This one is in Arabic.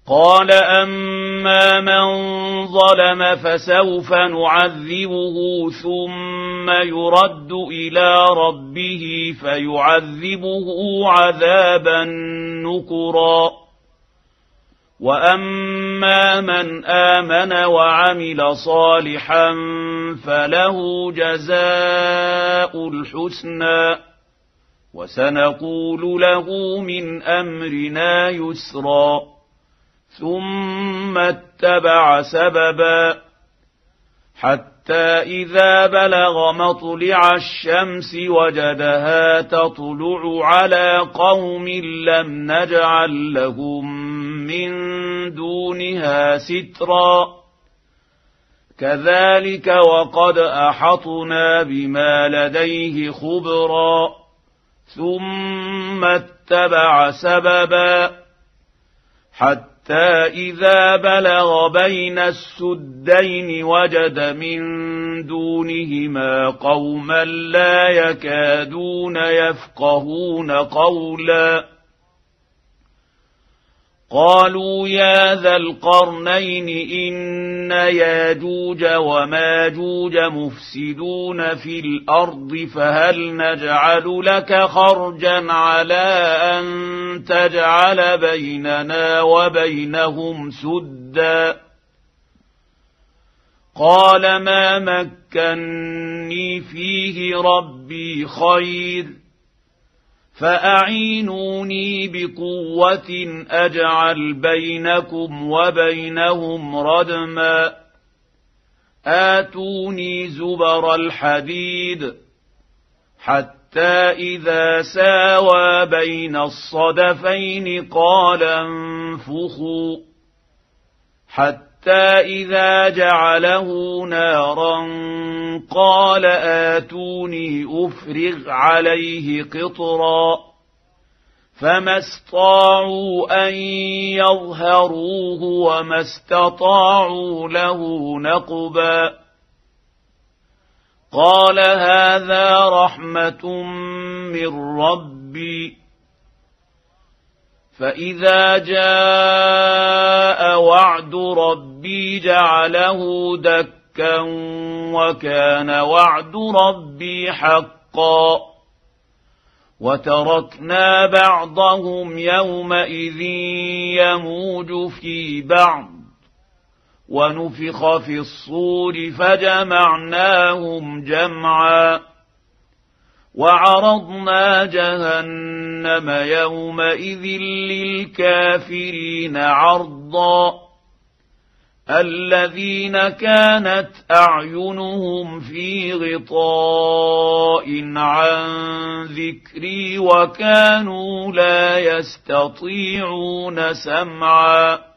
قال أما من ظلم فسوف نعذبه ثم يرد إلى ربه فيعذبه عذابا نكرا وأما من آمن وعمل صالحا فله جزاء الحسنى وسنقول له من أمرنا يسرا ثم اتبع سببا حتى إذا بلغ مطلع الشمس وجدها تطلع على قوم لم نجعل لهم من دونها سترا كذلك وقد أحطنا بما لديه خبرا ثم اتبع سببا حتى إذا بلغ بين السدين وجد من دونهما قوما لا يكادون يفقهون قولا قالوا يا ذا القرنين إن ياجوج وماجوج مفسدون في الأرض فهل نجعل لك خرجا على أن تجعل بيننا وبينهم سدا قال ما مكني فيه ربي خير فأعينوني بقوة أجعل بينكم وبينهم ردما آتوني زبر الحديد حتى إذا ساوى بين الصدفين قال انفخوا حتى إذا جعله نارا قال آتوني أفرغ عليه قطرا فما استطاعوا أن يظهروه وما استطاعوا له نقبا قال هذا رحمة من ربي فإذا جاء وعد ربي جعله دكا وكان وعد ربي حقا وتركنا بعضهم يومئذ يموج في بعض ونفخ في الصور فجمعناهم جمعا وعرضنا جهنم يومئذ للكافرين عرضا الذين كانت أعينهم في غطاء عن ذكري وكانوا لا يستطيعون سمعا